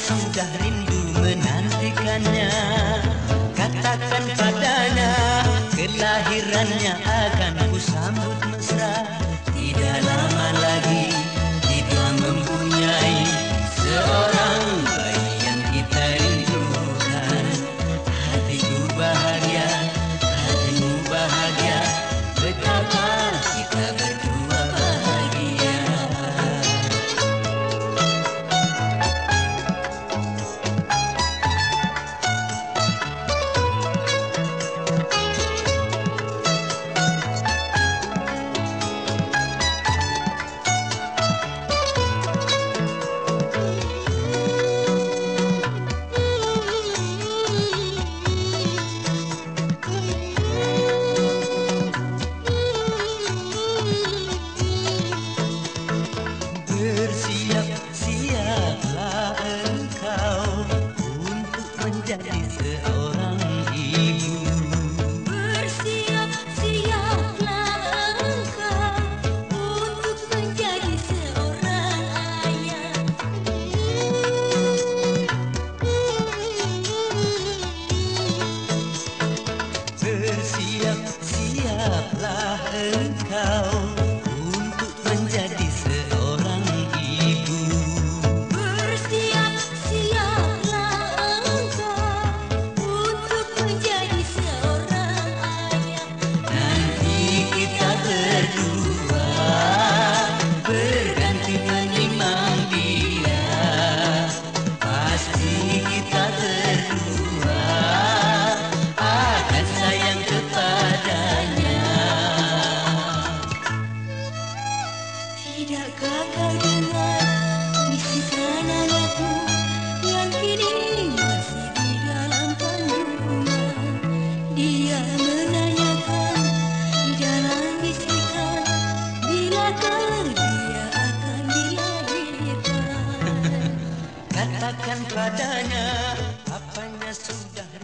sudah rindu menantikannya. Katakan padanya, kelahirannya akan kusambut mesra. Tidak lama lagi kita mempunyai seorang bayi yang kita rindukan. Hatiku bahagia, hatimu bahagia, betapa kita berdua bahagia. Bersiap-siaplah engkau untuk menjadi seorang ibu. Bersiap-siaplah engkau untuk menjadi seorang ayah. Bersiap-siaplah engkau untuk menjadi seorang ibu. Bersiap-siaplah engkau untuk menjadi seorang ayah. Nanti kita berdua berganti menimang dia. Pasti kita berdua akan sayang kepadanya. Tidakkah kau dengar bisikan anakku yang kini masih di dalam kandungan? Dia menanyakan di dalam bisikan, bilakah dia akan dilahirkan? Katakan padanya, apanya sudah